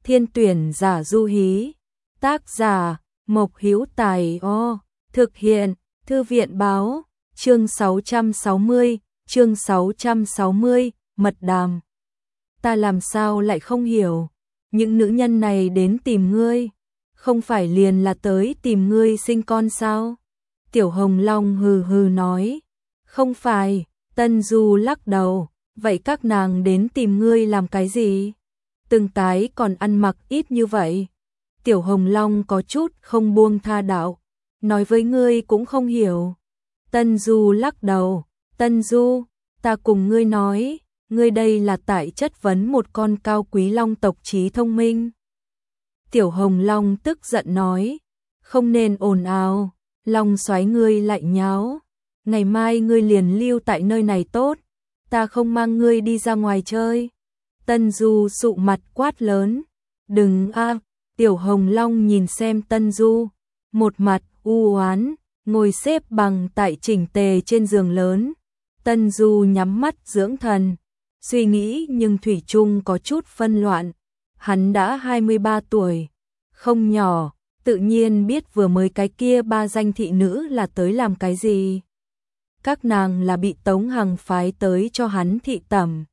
Thiên tuyển giả Du Hí. Tác giả Mộc Hữu Tài. Thực hiện Thư viện báo. Chương 660, mật đàm. Ta làm sao lại không hiểu, những nữ nhân này đến tìm ngươi, không phải liền là tới tìm ngươi sinh con sao? Tiểu Hồng Long hừ hừ nói. Không phải. Tân Du lắc đầu. Vậy các nàng đến tìm ngươi làm cái gì? Từng cái còn ăn mặc ít như vậy. Tiểu Hồng Long có chút không buông tha đạo. Nói với ngươi cũng không hiểu. Tân Du lắc đầu. Tân Du, ta cùng ngươi nói, ngươi đây là tại chất vấn một con cao quý long tộc trí thông minh. Tiểu Hồng Long tức giận nói. Không nên ồn ào, Long Soái ngươi lại nháo. Ngày mai ngươi liền lưu tại nơi này tốt, ta không mang ngươi đi ra ngoài chơi. Tân Du sụ mặt quát lớn. Đừng a. Tiểu Hồng Long nhìn xem Tân Du, một mặt u oán, ngồi xếp bằng tại chỉnh tề trên giường lớn. Tân Du nhắm mắt dưỡng thần, suy nghĩ nhưng thủy chung có chút phân loạn. Hắn đã 23 tuổi, không nhỏ, tự nhiên biết vừa mới cái kia ba danh thị nữ là tới làm cái gì. Các nàng là bị Tống Hằng phái tới cho hắn thị tẩm.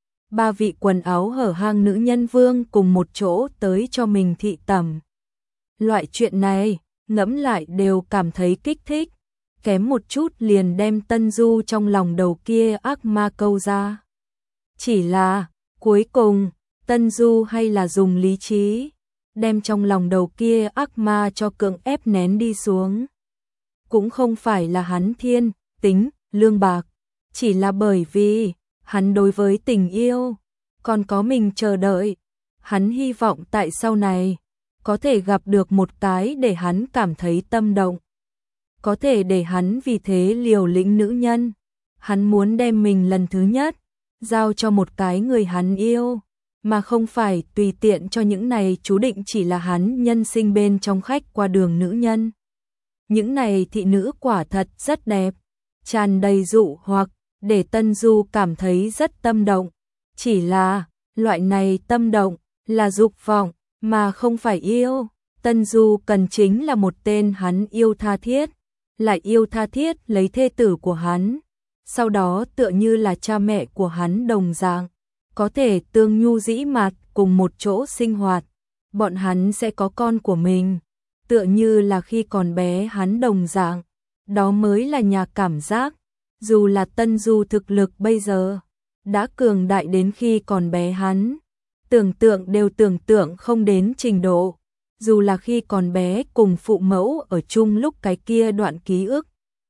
Ba vị quần áo hở hang nữ nhân vương cùng một chỗ tới cho mình thị tẩm. Loại chuyện này, ngẫm lại đều cảm thấy kích thích, kém một chút liền đem Tân Du trong lòng đầu kia ác ma câu ra. Chỉ là, cuối cùng, Tân Du hay là dùng lý trí, đem trong lòng đầu kia ác ma cho cưỡng ép nén đi xuống. Cũng không phải là hắn thiên tính lương bạc, chỉ là bởi vì hắn đối với tình yêu còn có mình chờ đợi. Hắn hy vọng tại sau này có thể gặp được một cái để hắn cảm thấy tâm động, có thể để hắn vì thế liều lĩnh nữ nhân. Hắn muốn đem mình lần thứ nhất giao cho một cái người hắn yêu, mà không phải tùy tiện cho những này chú định chỉ là hắn nhân sinh bên trong khách qua đường nữ nhân. Những này thị nữ quả thật rất đẹp, tràn đầy dụ hoặc, để Tân Du cảm thấy rất tâm động. Chỉ là, loại này tâm động là dục vọng, mà không phải yêu. Tân Du cần chính là một tên hắn yêu tha thiết, lại yêu tha thiết lấy thê tử của hắn. Sau đó tựa như là cha mẹ của hắn đồng dạng, có thể tương nhu dĩ mạt cùng một chỗ sinh hoạt. Bọn hắn sẽ có con của mình, tựa như là khi còn bé hắn đồng dạng. Đó mới là nhà cảm giác. Dù là Tân Du thực lực bây giờ đã cường đại đến khi còn bé hắn tưởng tượng đều tưởng tượng không đến trình độ. Dù là khi còn bé cùng phụ mẫu ở chung lúc cái kia đoạn ký ức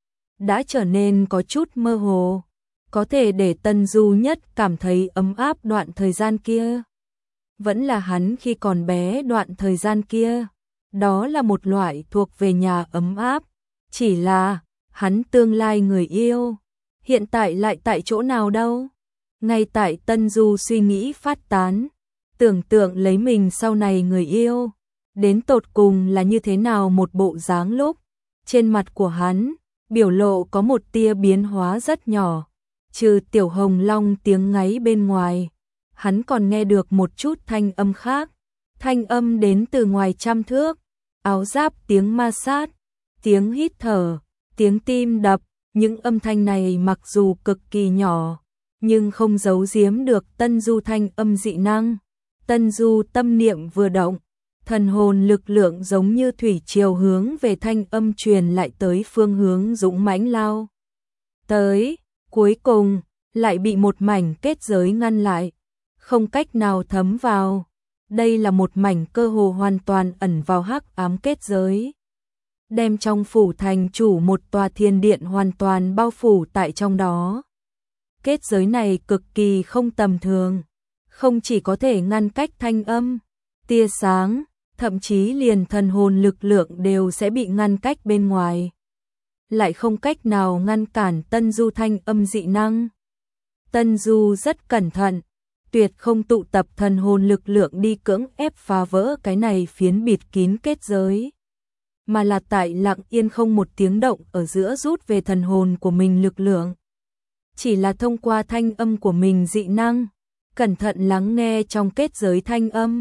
đã trở nên có chút mơ hồ, có thể để Tân Du nhất cảm thấy ấm áp đoạn thời gian kia vẫn là hắn khi còn bé đoạn thời gian kia. Đó là một loại thuộc về nhà ấm áp. Chỉ là hắn tương lai người yêu hiện tại lại tại chỗ nào đâu? Ngay tại Tân Du suy nghĩ phát tán, tưởng tượng lấy mình sau này người yêu đến tột cùng là như thế nào một bộ dáng lúc, trên mặt của hắn biểu lộ có một tia biến hóa rất nhỏ. Trừ Tiểu Hồng Long tiếng ngáy bên ngoài, hắn còn nghe được một chút thanh âm khác. Thanh âm đến từ ngoài trăm thước, áo giáp tiếng ma sát, tiếng hít thở, tiếng tim đập. Những âm thanh này mặc dù cực kỳ nhỏ, nhưng không giấu giếm được Tân Du thanh âm dị năng. Tân Du tâm niệm vừa động, thần hồn lực lượng giống như thủy triều hướng về thanh âm truyền lại tới phương hướng dũng mãnh lao tới, cuối cùng lại bị một mảnh kết giới ngăn lại, không cách nào thấm vào. Đây là một mảnh cơ hồ hoàn toàn ẩn vào hắc ám kết giới, đem trong phủ thành chủ một tòa thiên điện hoàn toàn bao phủ tại trong đó. Kết giới này cực kỳ không tầm thường, không chỉ có thể ngăn cách thanh âm, tia sáng, thậm chí liền thần hồn lực lượng đều sẽ bị ngăn cách bên ngoài, lại không cách nào ngăn cản Tân Du thanh âm dị năng. Tân Du rất cẩn thận, tuyệt không tụ tập thần hồn lực lượng đi cưỡng ép phá vỡ cái này phiến bịt kín kết giới, mà là tại lặng yên không một tiếng động ở giữa rút về thần hồn của mình lực lượng. Chỉ là thông qua thanh âm của mình dị năng, cẩn thận lắng nghe trong kết giới thanh âm,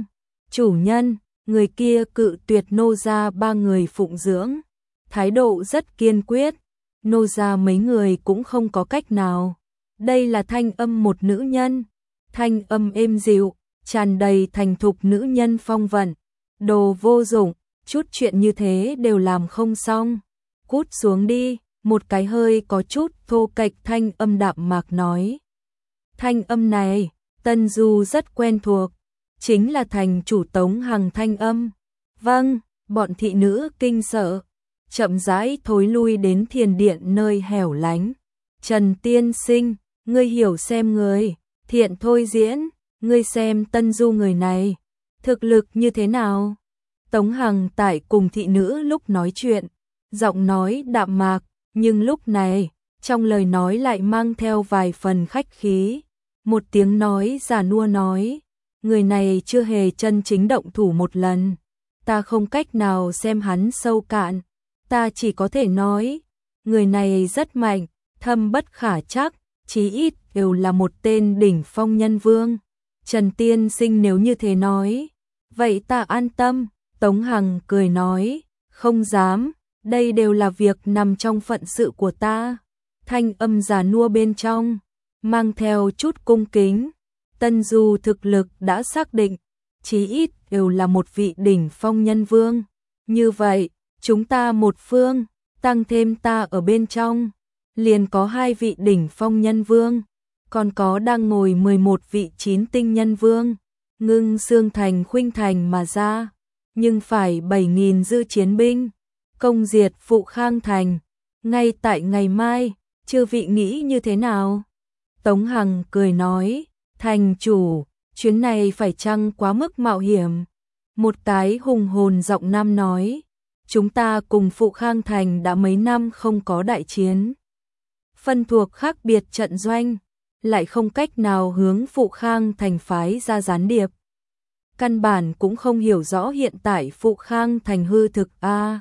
Chủ nhân, người kia cự tuyệt nô gia ba người phụng dưỡng, thái độ rất kiên quyết, nô gia mấy người cũng không có cách nào. Đây là thanh âm một nữ nhân, thanh âm êm dịu, tràn đầy thành thục nữ nhân phong vận. Đồ vô dụng, chút chuyện như thế đều làm không xong. Cút xuống đi, một cái hơi có chút thô kệch thanh âm đạm mạc nói. Thanh âm này, Tân Du rất quen thuộc, chính là thành chủ Tống Hằng thanh âm. Vâng, bọn thị nữ kinh sợ, chậm rãi thối lui đến thiền điện nơi hẻo lánh. Trần tiên sinh, ngươi hiểu xem người, thiện thôi diễn, ngươi xem Tân Du người này, thực lực như thế nào? Tống Hằng tại cùng thị nữ lúc nói chuyện, giọng nói đạm mạc, nhưng lúc này, trong lời nói lại mang theo vài phần khách khí. Một tiếng nói già nua nói, người này chưa hề chân chính động thủ một lần, ta không cách nào xem hắn sâu cạn, ta chỉ có thể nói, người này rất mạnh, thâm bất khả trắc, chí ít đều là một tên đỉnh phong nhân vương. Trần tiên sinh nếu như thế nói, vậy ta an tâm. Tống Hằng cười nói, không dám, đây đều là việc nằm trong phận sự của ta. Thanh âm già nua bên trong, mang theo chút cung kính. Tân Du thực lực đã xác định, chí ít đều là một vị đỉnh phong nhân vương. Như vậy, chúng ta một phương, tăng thêm ta ở bên trong, liền có 2 vị đỉnh phong nhân vương, còn có đang ngồi 11 vị 9 tinh nhân vương, ngưng xương thành khuynh thành mà ra. Nhưng phải 7.000 dư chiến binh, công diệt Phụ Khang Thành, ngay tại ngày mai, chư vị nghĩ như thế nào? Tống Hằng cười nói, thành chủ, chuyến này phải chăng quá mức mạo hiểm? Một cái hùng hồn giọng nam nói, chúng ta cùng Phụ Khang Thành đã mấy năm không có đại chiến. Phân thuộc khác biệt trận doanh, lại không cách nào hướng Phụ Khang Thành phái ra gián điệp. Căn bản cũng không hiểu rõ hiện tại Phụ Khang Thành hư thực a.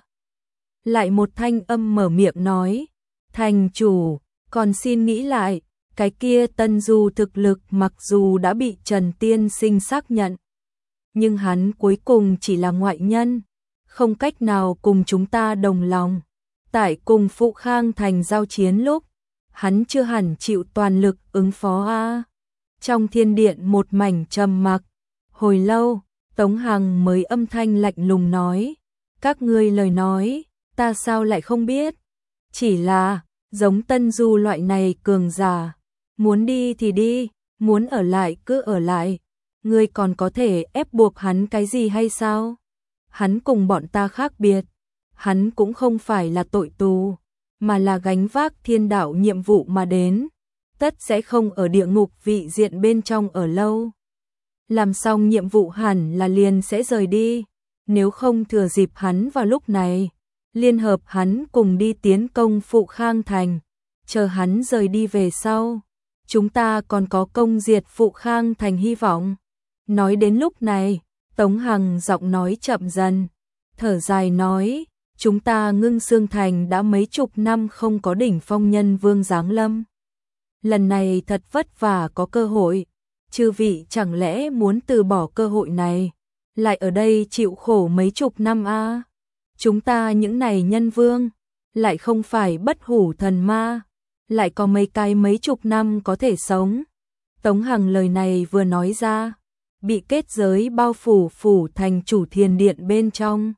Lại một thanh âm mở miệng nói, thành chủ, còn xin nghĩ lại, cái kia Tân Du thực lực mặc dù đã bị Trần tiên sinh xác nhận, nhưng hắn cuối cùng chỉ là ngoại nhân, không cách nào cùng chúng ta đồng lòng. Tại cùng Phụ Khang Thành giao chiến lúc, hắn chưa hẳn chịu toàn lực ứng phó a. Trong thiên điện một mảnh trầm mặc, hồi lâu, Tống Hằng mới âm thanh lạnh lùng nói, các ngươi lời nói, ta sao lại không biết, chỉ là, giống Tân Du loại này cường giả, muốn đi thì đi, muốn ở lại cứ ở lại, ngươi còn có thể ép buộc hắn cái gì hay sao? Hắn cùng bọn ta khác biệt, hắn cũng không phải là tội tù, mà là gánh vác thiên đạo nhiệm vụ mà đến, tất sẽ không ở địa ngục vị diện bên trong ở lâu. Làm xong nhiệm vụ hẳn là liền sẽ rời đi, nếu không thừa dịp hắn vào lúc này, liên hợp hắn cùng đi tiến công Phụ Khang Thành, chờ hắn rời đi về sau, chúng ta còn có công diệt Phụ Khang Thành hy vọng. Nói đến lúc này, Tống Hằng giọng nói chậm dần, thở dài nói, chúng ta Ngưng Xương Thành đã mấy chục năm không có đỉnh phong nhân vương giáng lâm. Lần này thật vất vả có cơ hội, chư vị chẳng lẽ muốn từ bỏ cơ hội này, lại ở đây chịu khổ mấy chục năm a? Chúng ta những này nhân vương, lại không phải bất hủ thần ma, lại có mấy cái mấy chục năm có thể sống. Tống Hằng lời này vừa nói ra, bị kết giới bao phủ phủ thành chủ thiền điện bên trong,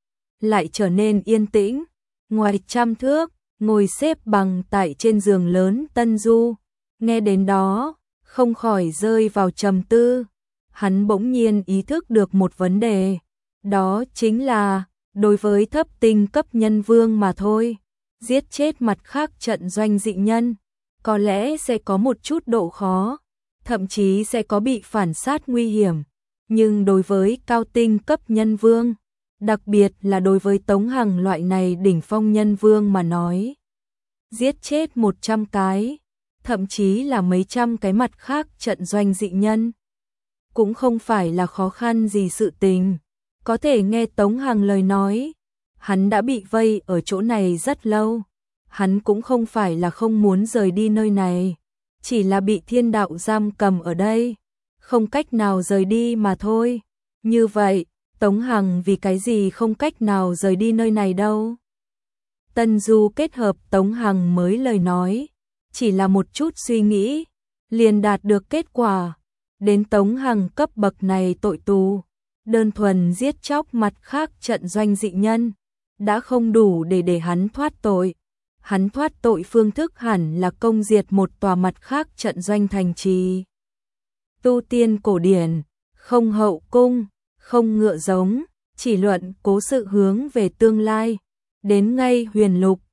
lại trở nên yên tĩnh. Ngoài 100 thước, ngồi xếp bằng tại trên giường lớn Tân Du, nghe đến đó, không khỏi rơi vào trầm tư. Hắn bỗng nhiên ý thức được một vấn đề, đó chính là, đối với thấp tinh cấp nhân vương mà thôi, giết chết mặt khác trận doanh dị nhân, có lẽ sẽ có một chút độ khó, thậm chí sẽ có bị phản sát nguy hiểm. Nhưng đối với cao tinh cấp nhân vương, đặc biệt là đối với Tống Hằng loại này đỉnh phong nhân vương mà nói, giết chết 100 cái, thậm chí là mấy trăm cái mặt khác trận doanh dị nhân, cũng không phải là khó khăn gì sự tình. Có thể nghe Tống Hằng lời nói, hắn đã bị vây ở chỗ này rất lâu, hắn cũng không phải là không muốn rời đi nơi này, chỉ là bị thiên đạo giam cầm ở đây, không cách nào rời đi mà thôi. Như vậy, Tống Hằng vì cái gì không cách nào rời đi nơi này đâu? Tân Du kết hợp Tống Hằng mới lời nói, chỉ là một chút suy nghĩ, liền đạt được kết quả. Đến Tống Hằng cấp bậc này tội tù, đơn thuần giết chóc mặt khác trận doanh dị nhân, đã không đủ để hắn thoát tội. Hắn thoát tội phương thức hẳn là công diệt một tòa mặt khác trận doanh thành trì. Tu tiên cổ điển, không hậu cung, không ngựa giống, chỉ luận cố sự hướng về tương lai. Đến ngay huyền lục,